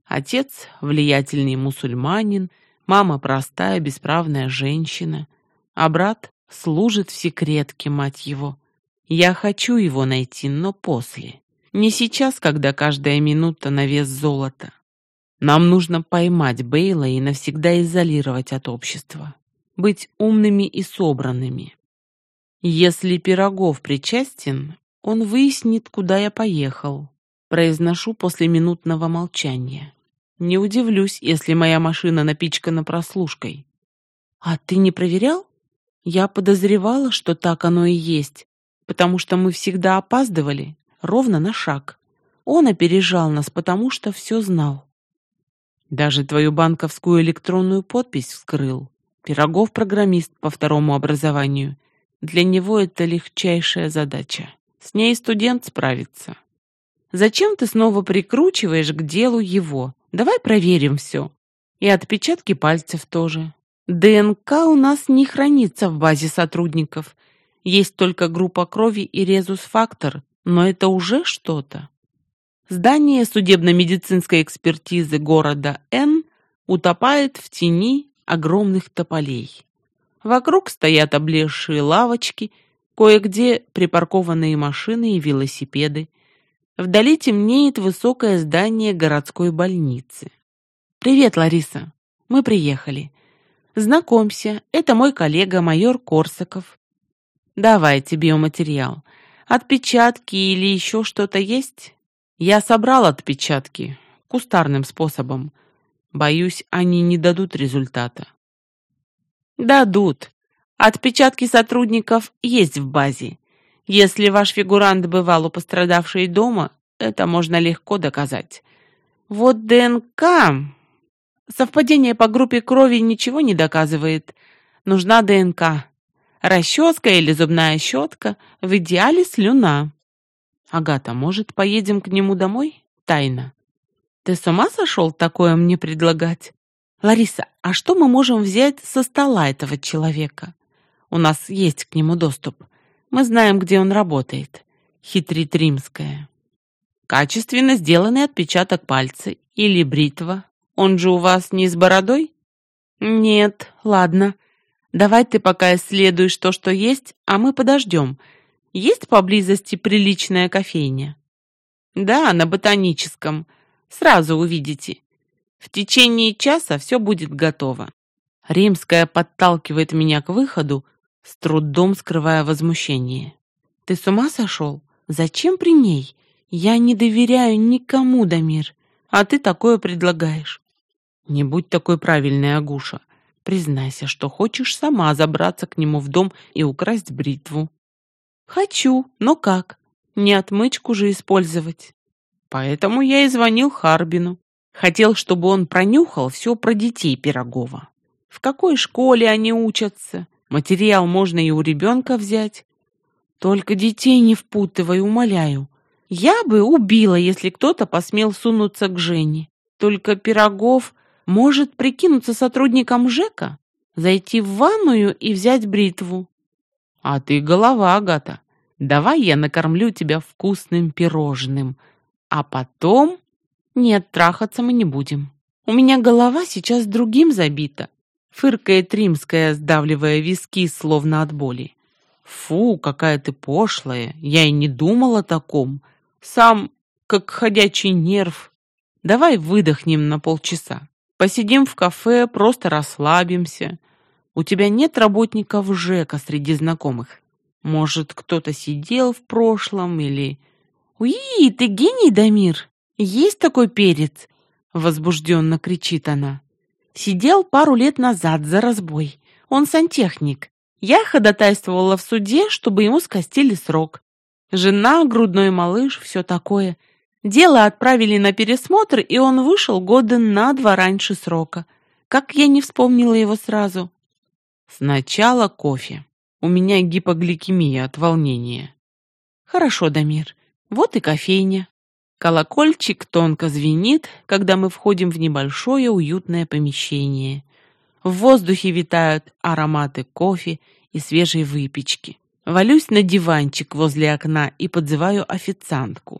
Отец – влиятельный мусульманин, мама – простая, бесправная женщина, а брат служит в секретке, мать его. Я хочу его найти, но после. Не сейчас, когда каждая минута на вес золота. Нам нужно поймать Бейла и навсегда изолировать от общества. Быть умными и собранными. Если Пирогов причастен, он выяснит, куда я поехал. Произношу после минутного молчания. Не удивлюсь, если моя машина напичкана прослушкой. А ты не проверял? Я подозревала, что так оно и есть, потому что мы всегда опаздывали, ровно на шаг. Он опережал нас, потому что все знал. Даже твою банковскую электронную подпись вскрыл. Пирогов программист по второму образованию. Для него это легчайшая задача. С ней студент справится. Зачем ты снова прикручиваешь к делу его? Давай проверим все. И отпечатки пальцев тоже. ДНК у нас не хранится в базе сотрудников. Есть только группа крови и резус-фактор, но это уже что-то. Здание судебно-медицинской экспертизы города Н утопает в тени огромных тополей. Вокруг стоят облезшие лавочки, кое-где припаркованные машины и велосипеды. Вдали темнеет высокое здание городской больницы. «Привет, Лариса. Мы приехали. Знакомься, это мой коллега майор Корсаков. Давайте биоматериал. Отпечатки или еще что-то есть?» Я собрал отпечатки кустарным способом. Боюсь, они не дадут результата. Дадут. Отпечатки сотрудников есть в базе. Если ваш фигурант бывал у пострадавшей дома, это можно легко доказать. Вот ДНК... Совпадение по группе крови ничего не доказывает. Нужна ДНК. Расческа или зубная щетка, в идеале слюна. Агата, может, поедем к нему домой? Тайно. Ты с ума сошел такое мне предлагать? Лариса, а что мы можем взять со стола этого человека? У нас есть к нему доступ. Мы знаем, где он работает. Хитрит Римская. Качественно сделанный отпечаток пальца или бритва. Он же у вас не с бородой? Нет, ладно. Давай ты пока исследуешь то, что есть, а мы подождем. Есть поблизости приличная кофейня? Да, на Ботаническом. Сразу увидите. В течение часа все будет готово. Римская подталкивает меня к выходу, с трудом скрывая возмущение. Ты с ума сошел? Зачем при ней? Я не доверяю никому, Дамир. А ты такое предлагаешь. Не будь такой правильной, Агуша. Признайся, что хочешь сама забраться к нему в дом и украсть бритву. Хочу, но как? Не отмычку же использовать. Поэтому я и звонил Харбину. Хотел, чтобы он пронюхал все про детей Пирогова. В какой школе они учатся? Материал можно и у ребенка взять. Только детей не впутывай, умоляю. Я бы убила, если кто-то посмел сунуться к Жене. Только Пирогов может прикинуться сотрудником ЖЭКа, зайти в ванную и взять бритву. А ты голова, Агата. Давай я накормлю тебя вкусным пирожным. А потом... Нет, трахаться мы не будем. У меня голова сейчас другим забита. Фыркает Римская, сдавливая виски, словно от боли. Фу, какая ты пошлая. Я и не думал о таком. Сам, как ходячий нерв. Давай выдохнем на полчаса. Посидим в кафе, просто расслабимся. У тебя нет работников ЖЭКа среди знакомых? Может, кто-то сидел в прошлом или... Уи, ты гений, Дамир! Есть такой перец? Возбужденно кричит она. Сидел пару лет назад за разбой. Он сантехник. Я ходатайствовала в суде, чтобы ему скостили срок. Жена, грудной малыш, все такое. Дело отправили на пересмотр, и он вышел года на 2 раньше срока. Как я не вспомнила его сразу? Сначала кофе. У меня гипогликемия от волнения. Хорошо, Дамир. Вот и кофейня. Колокольчик тонко звенит, когда мы входим в небольшое уютное помещение. В воздухе витают ароматы кофе и свежей выпечки. Валюсь на диванчик возле окна и подзываю официантку.